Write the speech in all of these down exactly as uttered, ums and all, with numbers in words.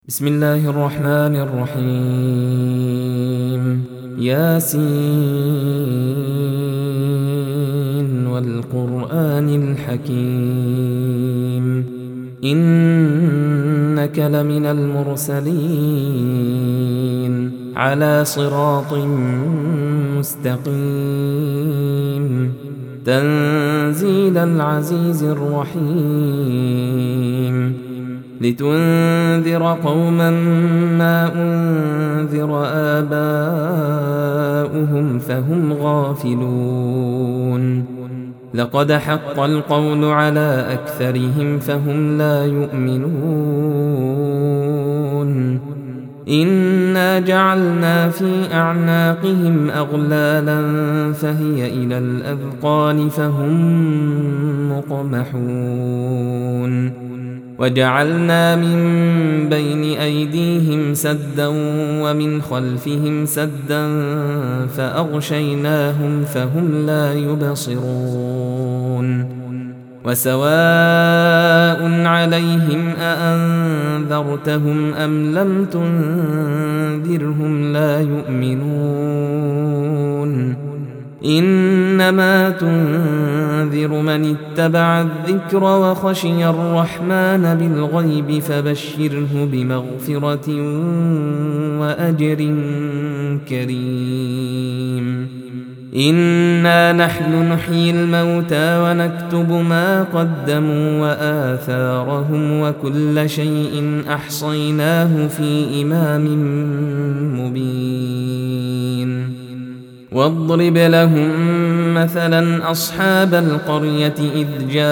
بسم الله الرحمن الرحيم. ياسين والقرآن الحكيم إنك لمن المرسلين على صراط مستقيم تنزيل العزيز الرحيم لتنذر قوما ما أنذر آباؤهم فهم غافلون لقد حق القول على أكثرهم فهم لا يؤمنون إنا جعلنا في أعناقهم أغلالا فهي إلى الأذقان فهم مقمحون وجعلنا من بين أيديهم سدا ومن خلفهم سدا فأغشيناهم فهم لا يبصرون وسواء عليهم أأنذرتهم أم لم تنذرهم لا يؤمنون إنما تنذر من اتبع الذكر وخشي الرحمن بالغيب فبشره بمغفرة وأجر كريم إنا نحن نحيي الموتى ونكتب ما قدموا وآثارهم وكل شيء أحصيناه في إمام مبين واضرب لهم مثلا أصحاب القرية إذ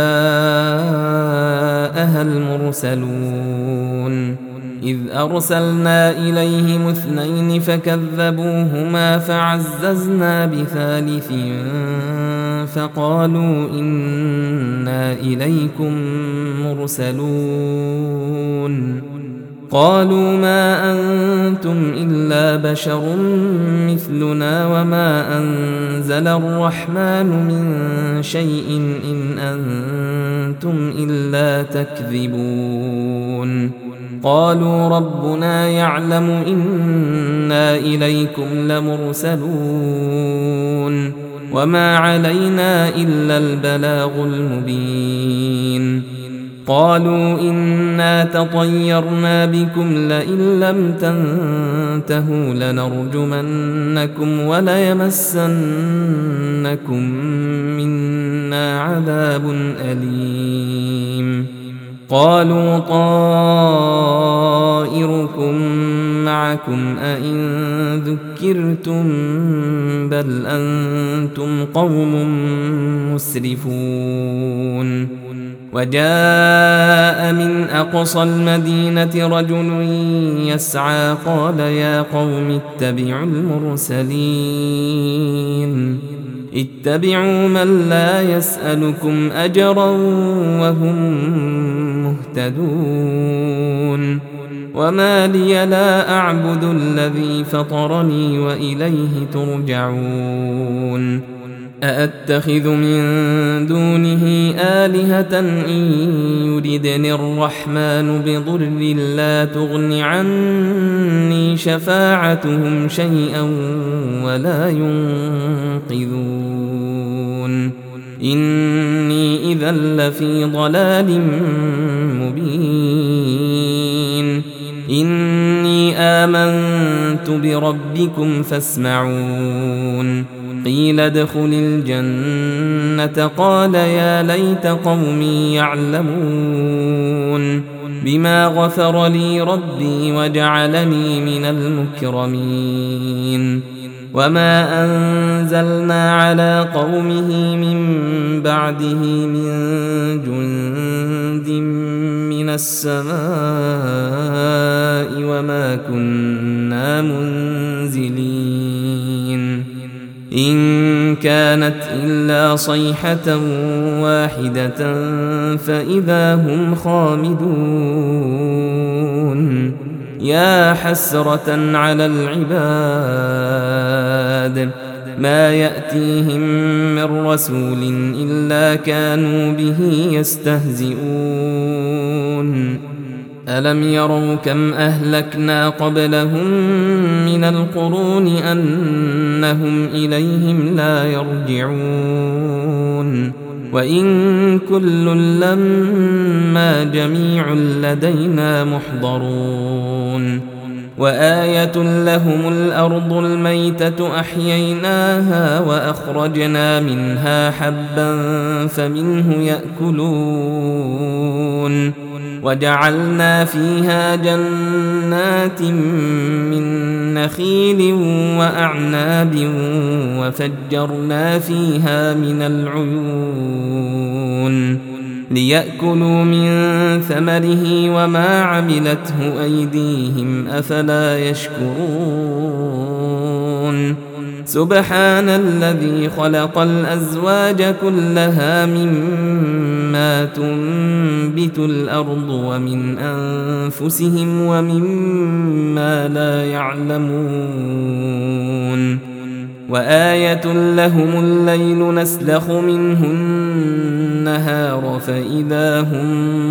جاءها المرسلون إذ أرسلنا إليهم اثنين فكذبوهما فعززنا بثالث فقالوا إنا إليكم مرسلون قالوا ما أنتم إلا بشر مثلنا وما أنزل الرحمن من شيء إن أنتم إلا تكذبون قالوا ربنا يعلم إنا إليكم لمرسلون وما علينا إلا البلاغ المبين قالوا إنا تطيرنا بكم لئن لم تنتهوا لنرجمنكم وليمسنكم منا عذاب أليم قالوا طائركم معكم أئن ذكرتم بل أنتم قوم مسرفون وجاء من أقصى المدينة رجل يسعى قال يا قوم اتبعوا المرسلين اتبعوا من لا يسألكم أجرا وهم مهتدون وما لي لا أعبد الذي فطرني وإليه ترجعون أأتخذ من دونه آلهة إن يردني الرحمن بضر لا تغن عني شفاعتهم شيئا ولا ينقذون إني إذا لفي ضلال مبين إني آمنت بربكم فاسمعون قيل ادخل الجنة قال يا ليت قومي يعلمون بما غفر لي ربي وجعلني من المكرمين وما أنزلنا على قومه من بعده من جند من السماء وما كنا منزلين إن كانت إلا صيحة واحدة فإذا هم خامدون يا حسرة على العباد ما يأتيهم من رسول إلا كانوا به يستهزئون ألم يروا كم أهلكنا قبلهم من القرون أنهم إليهم لا يرجعون وإن كل لما جميع لدينا محضرون وآية لهم الأرض الميتة أحييناها وأخرجنا منها حبا فمنه يأكلون وجعلنا فيها جنات من نخيل وأعناب وفجرنا فيها من العيون ليأكلوا من ثمره وما عملته أيديهم أفلا يشكرون سبحان الذي خلق الأزواج كلها مما تنبت الأرض ومن أنفسهم ومما لا يعلمون وآية لهم الليل نسلخ منه النهار فإذا هم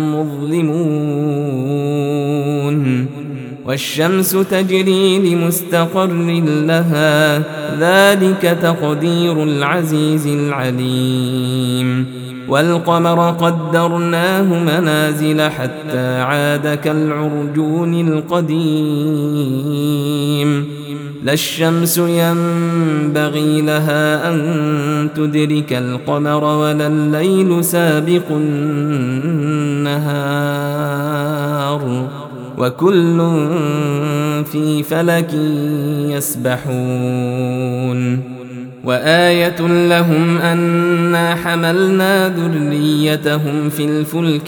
مظلمون والشمس تجري لمستقر لها ذلك تقدير العزيز العليم والقمر قدرناه منازل حتى عاد كالعرجون القديم لا الشمس ينبغي لها أن تدرك القمر ولا الليل سابق النهار وكل في فلك يسبحون وآية لهم أنا حملنا ذريتهم في الفلك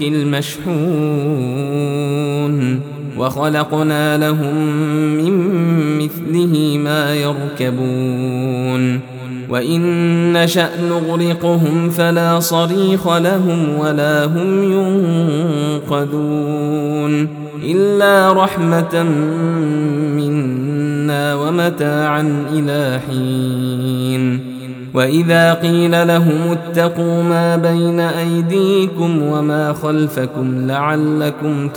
المشحون وخلقنا لهم من مثله ما يركبون وإن نشأ نغرقهم فلا صريخ لهم ولا هم ينقذون إلا رحمة منا ومتاعا إلى حين وإذا قيل لهم اتقوا ما بين أيديكم وما خلفكم لعلكم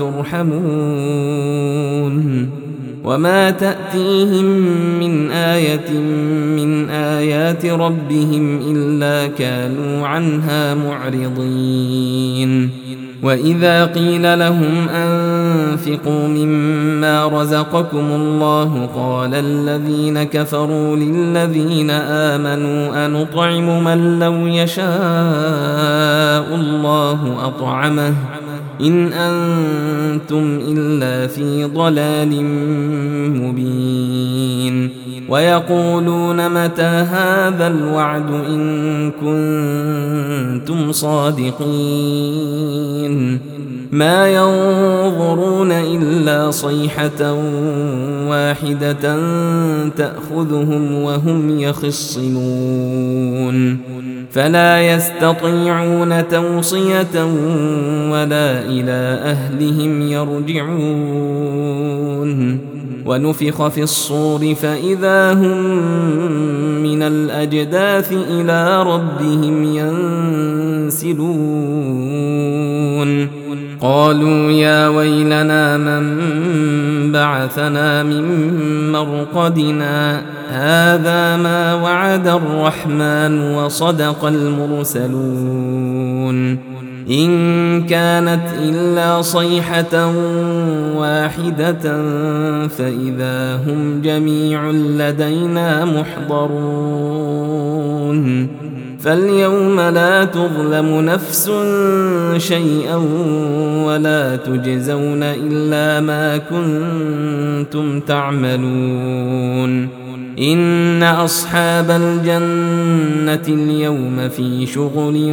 ترحمون وما تأتيهم من آية من آيات ربهم إلا كانوا عنها معرضين وإذا قيل لهم أنفقوا مما رزقكم الله قال الذين كفروا للذين آمنوا أنطعم من لو يشاء الله أطعمه إن أنتم إلا في ضلال مبين ويقولون متى هذا الوعد إن كنتم صادقين ما ينظرون إلا صيحة واحدة تأخذهم وهم يخصمون فلا يستطيعون توصية ولا إلى أهلهم يرجعون ونفخ في الصور فإذا هم من الأجداث إلى ربهم ينسلون قالوا يا ويلنا من بعثنا من مرقدنا هذا ما وعد الرحمن وصدق المرسلون إن كانت إلا صيحة واحدة فإذا هم جميع لدينا محضرون فاليوم لا تظلم نفس شيئا ولا تجزون إلا ما كنتم تعملون إن أصحاب الجنة اليوم في شغل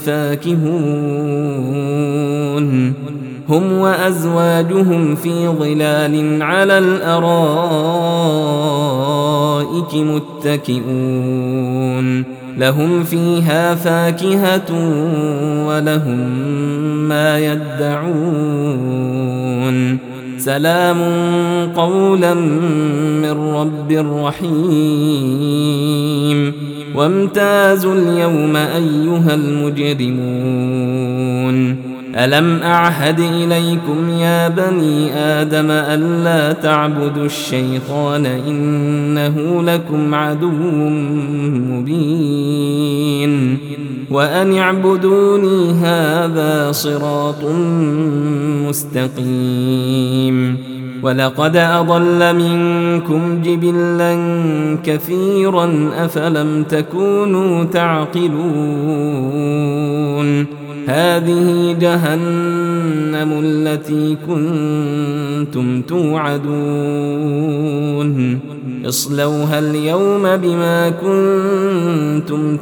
فاكهون هم وأزواجهم في ظلال على الأرائك متكئون لهم فيها فاكهة ولهم ما يدعون سلام قولا من رب رحيم وامتازوا اليوم أيها المجرمون ألم أعهد إليكم يا بني آدم ألا تعبدوا الشيطان إنه لكم عدو مبين وأن اعبدوني هذا صراط مستقيم ولقد أضل منكم جبلا كثيرا أفلم تكونوا تعقلون هذه جهنم التي كنتم توعدون اصلوها اليوم بما كنتم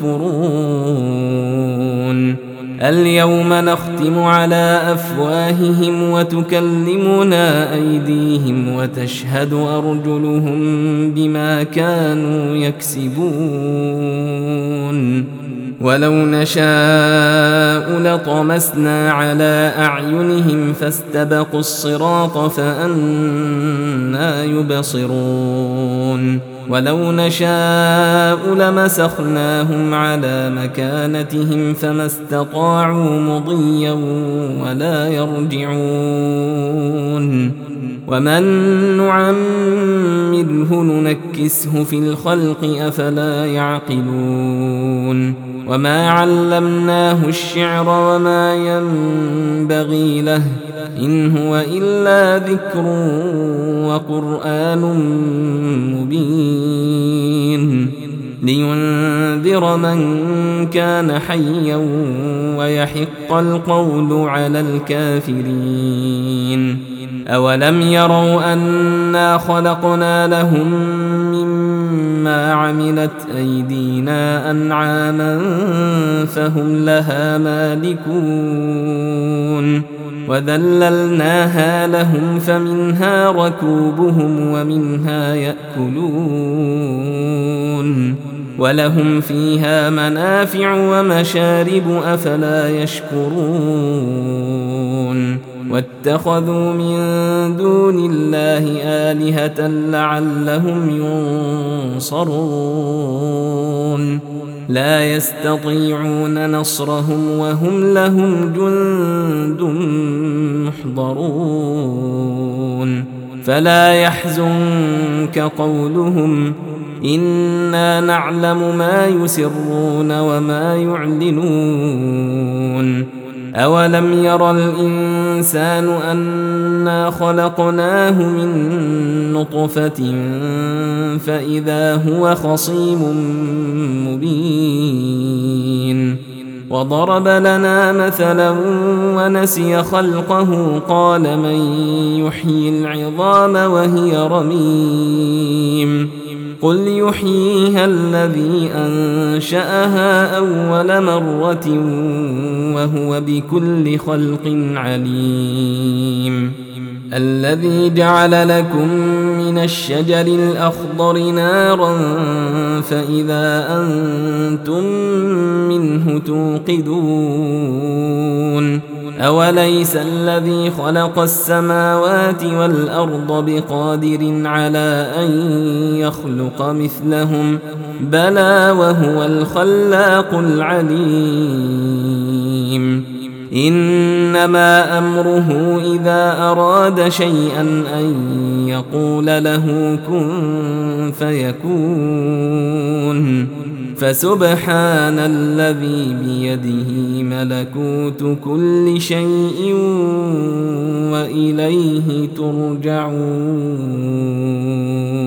تكفرون اليوم نختم على أفواههم وتكلمنا أيديهم وتشهد أرجلهم بما كانوا يكسبون ولو نشاء لطمسنا على أعينهم فاستبقوا الصراط فأنى يبصرون ولو نشاء لمسخناهم على مكانتهم فما استطاعوا مضيا ولا يرجعون ومن نعمره ننكسه في الخلق أفلا يعقلون وما علمناه الشعر وما ينبغي له إن هو إلا ذكر وقرآن مبين لينذر من كان حيا ويحق القول على الكافرين أولم يروا أنا خلقنا لهم مما عملت أيدينا أنعاما فهم لها مالكون وذللناها لهم فمنها ركوبهم ومنها يأكلون ولهم فيها منافع ومشارب أفلا يشكرون واتخذوا من دون الله آلهة لعلهم ينصرون لا يستطيعون نصرهم وهم لهم جند محضرون فلا يحزنك قولهم إنا نعلم ما يسرون وما يعلنون أولم ير الإنسان أنا خلقناه من نطفة فإذا هو خصيم مبين وضرب لنا مثلا ونسي خلقه قال من يحيي العظام وهي رميم قل يحييها الذي أنشأها أول مرة وهو بكل خلق عليم الذي جعل لكم من الشجر الأخضر نارا فإذا أنتم منه توقدون أوليس الذي خلق السماوات والأرض بقادر على أن يخلق مثلهم بلى وهو الخلاق العليم إنما أمره إذا أراد شيئا أن يقول له كن فيكون فسبحان الذي بيده ملكوت كل شيء وإليه ترجعون.